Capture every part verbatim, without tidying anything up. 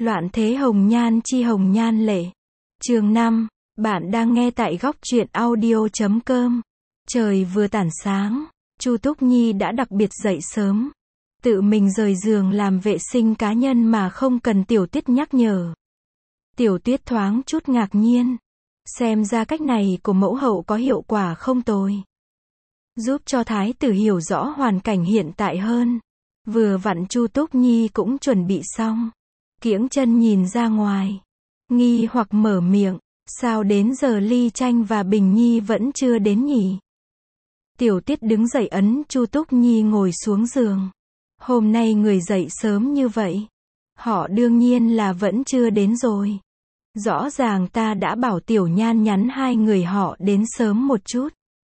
Loạn thế hồng nhan chi hồng nhan lệ. Chương năm. Bạn đang nghe tại góc truyện audio chấm com. Trời vừa tảng sáng, Chu Túc Nhi đã đặc biệt dậy sớm. Tự mình rời giường làm vệ sinh cá nhân mà không cần Tiểu Tuyết nhắc nhở. Tiểu Tuyết thoáng chút ngạc nhiên. Xem ra cách này của mẫu hậu có hiệu quả không tồi. Giúp cho thái tử hiểu rõ hoàn cảnh hiện tại hơn. Vừa vặn Chu Túc Nhi cũng chuẩn bị xong. Kiễng chân nhìn ra ngoài. Nghi hoặc mở miệng. Sao đến giờ Ly Tranh và Bình Nhi vẫn chưa đến nhỉ? Tiểu Tiết đứng dậy ấn Chu Túc Nhi ngồi xuống giường. Hôm nay người dậy sớm như vậy. Họ đương nhiên là vẫn chưa đến rồi. Rõ ràng ta đã bảo Tiểu Nhan nhắn hai người họ đến sớm một chút.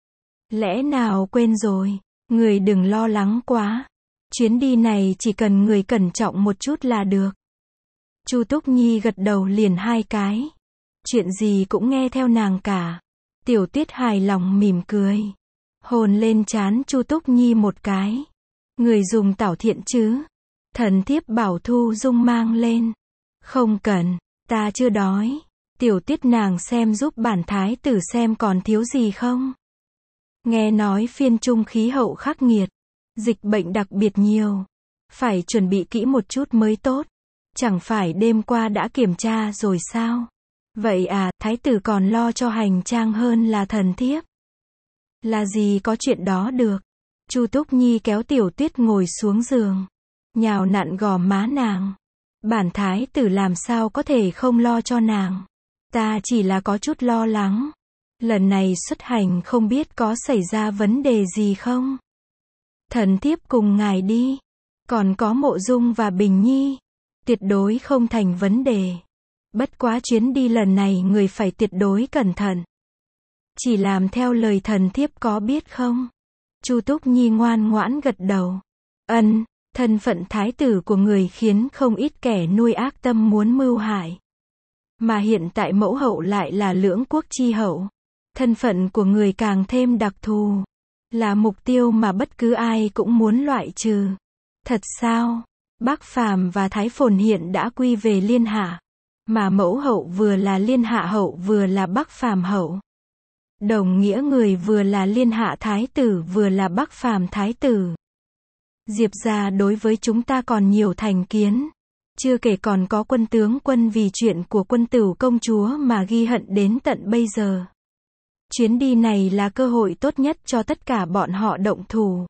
Lẽ nào quên rồi? Người đừng lo lắng quá. Chuyến đi này chỉ cần người cẩn trọng một chút là được. Chu Túc Nhi gật đầu liền hai cái. Chuyện gì cũng nghe theo nàng cả. Tiểu Tiết hài lòng mỉm cười. Hôn lên trán Chu Túc Nhi một cái. Người dùng tảo thiện chứ? Thần thiếp bảo Thu Dung mang lên. Không cần, ta chưa đói. Tiểu Tiết nàng xem giúp bản thái tử xem còn thiếu gì không. Nghe nói phiên trung khí hậu khắc nghiệt. Dịch bệnh đặc biệt nhiều. Phải chuẩn bị kỹ một chút mới tốt. Chẳng phải đêm qua đã kiểm tra rồi sao? Vậy à, thái tử còn lo cho hành trang hơn là thần thiếp. Là gì có chuyện đó được. Chu Túc Nhi kéo Tiểu Tuyết ngồi xuống giường. Nhào nặn gò má nàng. Bản thái tử làm sao có thể không lo cho nàng. Ta chỉ là có chút lo lắng. Lần này xuất hành không biết có xảy ra vấn đề gì không. Thần thiếp cùng ngài đi. Còn có Mộ Dung và Bình Nhi. Tuyệt đối không thành vấn đề. Bất quá chuyến đi lần này người phải tuyệt đối cẩn thận. Chỉ làm theo lời thần thiếp có biết không? Chu Túc Nhi ngoan ngoãn gật đầu. Ân, thân phận thái tử của người khiến không ít kẻ nuôi ác tâm muốn mưu hại. Mà hiện tại mẫu hậu lại là lưỡng quốc chi hậu. Thân phận của người càng thêm đặc thù. Là mục tiêu mà bất cứ ai cũng muốn loại trừ. Thật sao? Bắc Phàm và Thái Phồn hiện đã quy về Liên Hạ. Mà mẫu hậu vừa là Liên Hạ hậu vừa là Bắc Phàm hậu. Đồng nghĩa người vừa là Liên Hạ thái tử vừa là Bắc Phàm thái tử. Diệp gia đối với chúng ta còn nhiều thành kiến. Chưa kể còn có quân tướng quân vì chuyện của quân tửu công chúa mà ghi hận đến tận bây giờ. Chuyến đi này là cơ hội tốt nhất cho tất cả bọn họ động thủ.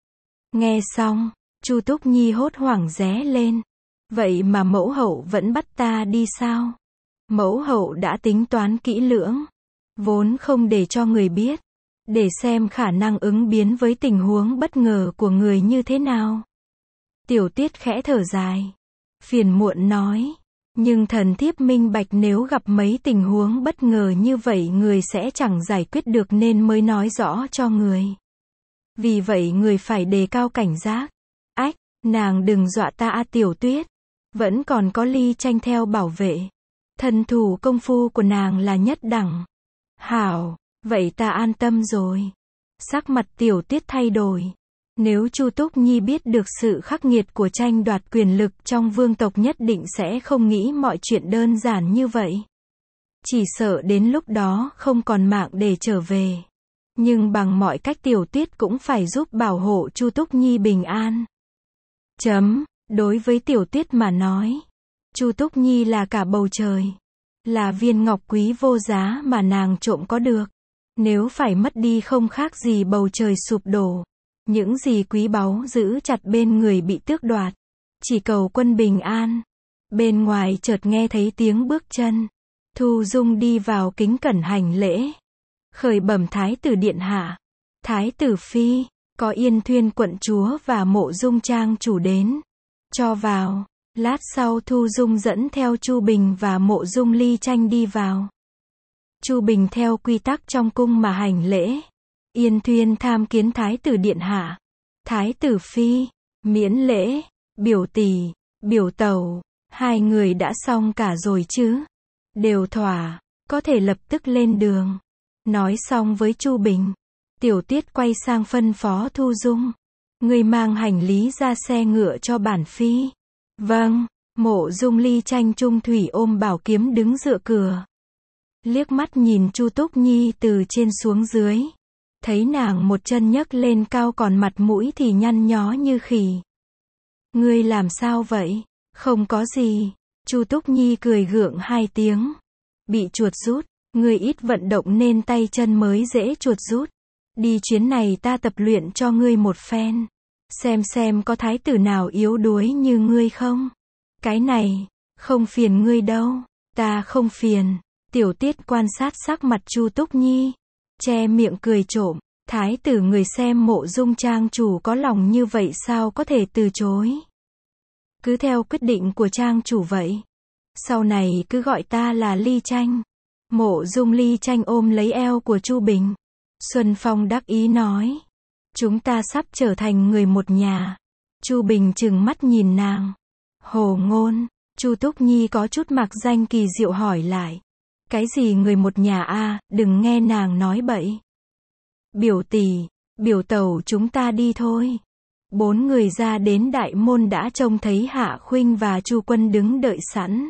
Nghe xong, Chu Túc Nhi hốt hoảng ré lên. Vậy mà mẫu hậu vẫn bắt ta đi sao? Mẫu hậu đã tính toán kỹ lưỡng. Vốn không để cho người biết. Để xem khả năng ứng biến với tình huống bất ngờ của người như thế nào. Tiểu Tiết khẽ thở dài. Phiền muộn nói. Nhưng thần thiếp minh bạch nếu gặp mấy tình huống bất ngờ như vậy người sẽ chẳng giải quyết được nên mới nói rõ cho người. Vì vậy người phải đề cao cảnh giác. Ách, nàng đừng dọa ta a Tiểu Tuyết. Vẫn còn có Ly Tranh theo bảo vệ. Thần thủ công phu của nàng là nhất đẳng. Hảo, vậy ta an tâm rồi. Sắc mặt Tiểu Tiết thay đổi. Nếu Chu Túc Nhi biết được sự khắc nghiệt của tranh đoạt quyền lực trong vương tộc nhất định sẽ không nghĩ mọi chuyện đơn giản như vậy. Chỉ sợ đến lúc đó không còn mạng để trở về. Nhưng bằng mọi cách Tiểu Tuyết cũng phải giúp bảo hộ Chu Túc Nhi bình an. Chấm, đối với Tiểu Tuyết mà nói, Chu Túc Nhi là cả bầu trời. Là viên ngọc quý vô giá mà nàng trộm có được. Nếu phải mất đi không khác gì bầu trời sụp đổ. Những gì quý báu giữ chặt bên người bị tước đoạt. Chỉ cầu quân bình an. Bên ngoài chợt nghe thấy tiếng bước chân. Thu Dung đi vào kính cẩn hành lễ. Khởi bẩm thái tử điện hạ. Thái tử phi, có Yên Thuyên quận chúa và Mộ Dung trang chủ đến. Cho vào. Lát sau Thu Dung dẫn theo Chu Bình và Mộ Dung Ly Tranh đi vào. Chu Bình theo quy tắc trong cung mà hành lễ. Yên Thuyên tham kiến thái tử điện hạ. Thái tử phi, miễn lễ, biểu tỷ, biểu tẩu, hai người đã xong cả rồi chứ? Đều thỏa, có thể lập tức lên đường. Nói xong với Chu Bình, Tiểu Tiết quay sang phân phó Thu Dung. Người mang hành lý ra xe ngựa cho bản phi. Vâng, Mộ Dung Ly Tranh trung thủy ôm bảo kiếm đứng dựa cửa. Liếc mắt nhìn Chu Túc Nhi từ trên xuống dưới. Thấy nàng một chân nhấc lên cao còn mặt mũi thì nhăn nhó như khỉ. Ngươi làm sao vậy? Không có gì. Chu Túc Nhi cười gượng hai tiếng. Bị chuột rút. Ngươi ít vận động nên tay chân mới dễ chuột rút. Đi chuyến này ta tập luyện cho ngươi một phen. Xem xem có thái tử nào yếu đuối như ngươi không? Cái này, không phiền ngươi đâu. Ta không phiền. Tiểu Tiết quan sát sắc mặt Chu Túc Nhi. Che miệng cười trộm. Thái tử người xem Mộ Dung trang chủ có lòng như vậy sao có thể từ chối. Cứ theo quyết định của trang chủ vậy. Sau này cứ gọi ta là Ly Tranh. Mộ Dung Ly Tranh ôm lấy eo của Chu Bình. Xuân Phong đắc ý nói. Chúng ta sắp trở thành người một nhà. Chu Bình trừng mắt nhìn nàng. Hồ ngôn. Chu Túc Nhi có chút mạc danh kỳ diệu hỏi lại. Cái gì người một nhà a? Đừng nghe nàng nói bậy. Biểu tỷ, biểu tẩu chúng ta đi thôi. Bốn người ra đến đại môn đã trông thấy Hạ Khuynh và Chu Quân đứng đợi sẵn.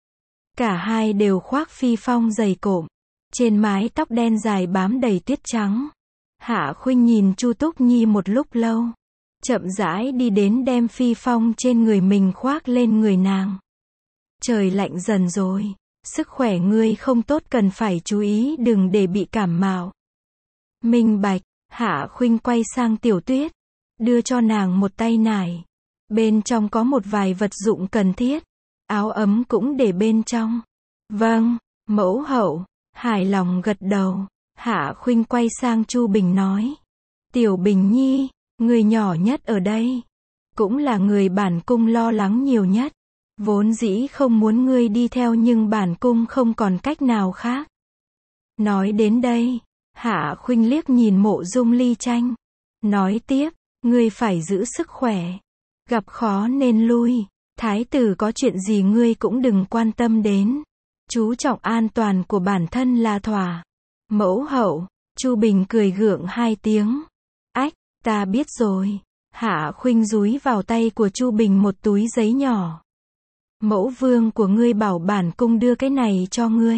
Cả hai đều khoác phi phong dày cộm. Trên mái tóc đen dài bám đầy tuyết trắng. Hạ Khuynh nhìn Chu Túc Nhi một lúc lâu. Chậm rãi đi đến đem phi phong trên người mình khoác lên người nàng. Trời lạnh dần rồi. Sức khỏe ngươi không tốt cần phải chú ý đừng để bị cảm mạo. Minh bạch. Hạ Khuynh quay sang Tiểu Tuyết. Đưa cho nàng một tay nải. Bên trong có một vài vật dụng cần thiết. Áo ấm cũng để bên trong. Vâng, mẫu hậu. Hài lòng gật đầu. Hạ Khuynh quay sang Chu Bình nói. Tiểu Bình Nhi, người nhỏ nhất ở đây. Cũng là người bản cung lo lắng nhiều nhất. Vốn dĩ không muốn ngươi đi theo nhưng bản cung không còn cách nào khác. Nói đến đây, Hạ Khuynh liếc nhìn Mộ Dung Ly Tranh. Nói tiếp, ngươi phải giữ sức khỏe. Gặp khó nên lui. Thái tử có chuyện gì ngươi cũng đừng quan tâm đến. Chú trọng an toàn của bản thân là thỏa. Mẫu hậu. Chu Bình cười gượng hai tiếng. Ách, ta biết rồi. Hạ Khuynh dúi vào tay của Chu Bình một túi giấy nhỏ. Mẫu vương của ngươi bảo bản cung đưa cái này cho ngươi.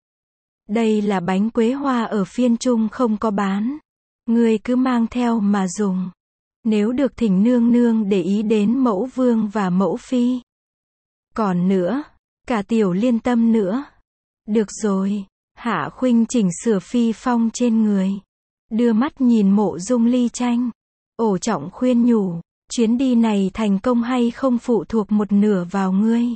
Đây là bánh quế hoa ở phiên trung không có bán. Ngươi cứ mang theo mà dùng. Nếu được thỉnh nương nương để ý đến mẫu vương và mẫu phi. Còn nữa, cả Tiểu Liên tâm nữa. Được rồi. Hạ Khuynh chỉnh sửa phi phong trên người. Đưa mắt nhìn Mộ Dung Ly Tranh. Ổ trọng khuyên nhủ. Chuyến đi này thành công hay không phụ thuộc một nửa vào ngươi.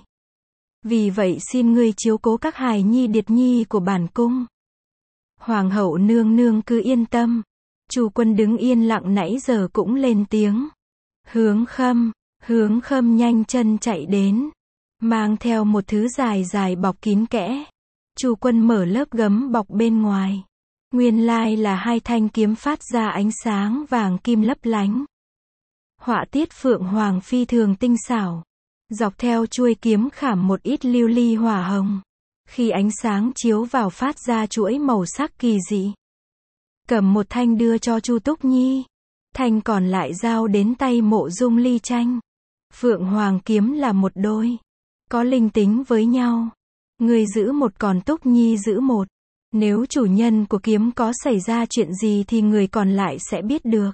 Vì vậy xin ngươi chiếu cố các hài nhi điệt nhi của bản cung. Hoàng hậu nương nương cứ yên tâm. Chu Quân đứng yên lặng nãy giờ cũng lên tiếng. Hướng Khâm, Hướng Khâm nhanh chân chạy đến. Mang theo một thứ dài dài bọc kín kẽ. Chu Quân mở lớp gấm bọc bên ngoài. Nguyên lai là hai thanh kiếm phát ra ánh sáng vàng kim lấp lánh. Họa tiết phượng hoàng phi thường tinh xảo. Dọc theo chuôi kiếm khảm một ít lưu ly hỏa hồng. Khi ánh sáng chiếu vào phát ra chuỗi màu sắc kỳ dị. Cầm một thanh đưa cho Chu Túc Nhi. Thanh còn lại giao đến tay Mộ Dung Ly Tranh. Phượng hoàng kiếm là một đôi. Có linh tính với nhau. Người giữ một còn Túc Nhi giữ một. Nếu chủ nhân của kiếm có xảy ra chuyện gì thì người còn lại sẽ biết được.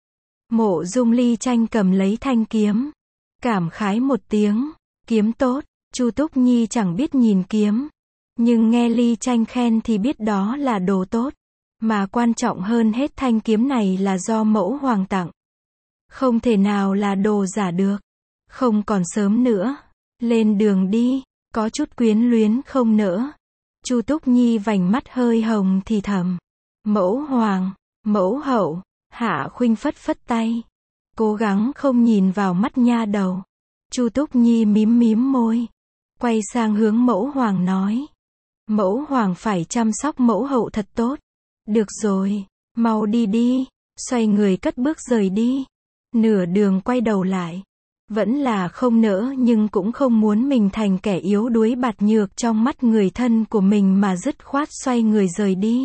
Mộ Dung Ly Tranh cầm lấy thanh kiếm. Cảm khái một tiếng. Kiếm tốt. Chu Túc Nhi chẳng biết nhìn kiếm. Nhưng nghe Ly Tranh khen thì biết đó là đồ tốt. Mà quan trọng hơn hết thanh kiếm này là do mẫu hoàng tặng. Không thể nào là đồ giả được. Không còn sớm nữa. Lên đường đi. Có chút quyến luyến không nỡ. Chu Túc Nhi vành mắt hơi hồng thì thầm. Mẫu hoàng, mẫu hậu. Hạ Khuynh phất phất tay. Cố gắng không nhìn vào mắt nha đầu. Chu Túc Nhi mím mím môi. Quay sang hướng mẫu hoàng nói. Mẫu hoàng phải chăm sóc mẫu hậu thật tốt. Được rồi, mau đi đi. Xoay người cất bước rời đi. Nửa đường quay đầu lại. Vẫn là không nỡ nhưng cũng không muốn mình thành kẻ yếu đuối bạt nhược trong mắt người thân của mình mà dứt khoát xoay người rời đi.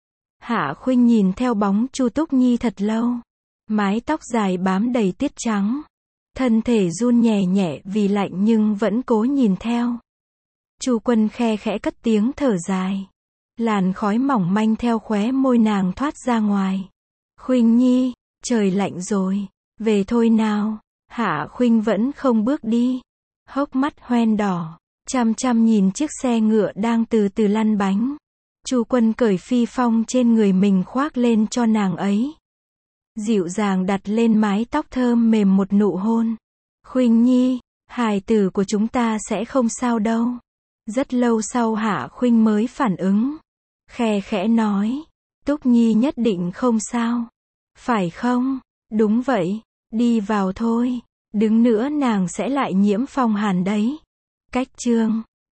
Hạ Khuynh nhìn theo bóng Chu Túc Nhi thật lâu. Mái tóc dài bám đầy tiết trắng. Thân thể run nhẹ nhẹ vì lạnh nhưng vẫn cố nhìn theo. Chu Quân khe khẽ cất tiếng thở dài. Làn khói mỏng manh theo khóe môi nàng thoát ra ngoài. Khuynh Nhi, trời lạnh rồi, về thôi nào. Hạ Khuynh vẫn không bước đi. Hốc mắt hoen đỏ, chăm chăm nhìn chiếc xe ngựa đang từ từ lăn bánh. Chu Quân cởi phi phong trên người mình khoác lên cho nàng ấy. Dịu dàng đặt lên mái tóc thơm mềm một nụ hôn. Khuynh Nhi, hài tử của chúng ta sẽ không sao đâu. Rất lâu sau Hạ Khuynh mới phản ứng. Khe khẽ nói, Túc Nhi nhất định không sao. Phải không? Đúng vậy, đi vào thôi. Đứng nữa nàng sẽ lại nhiễm phong hàn đấy. Cách chương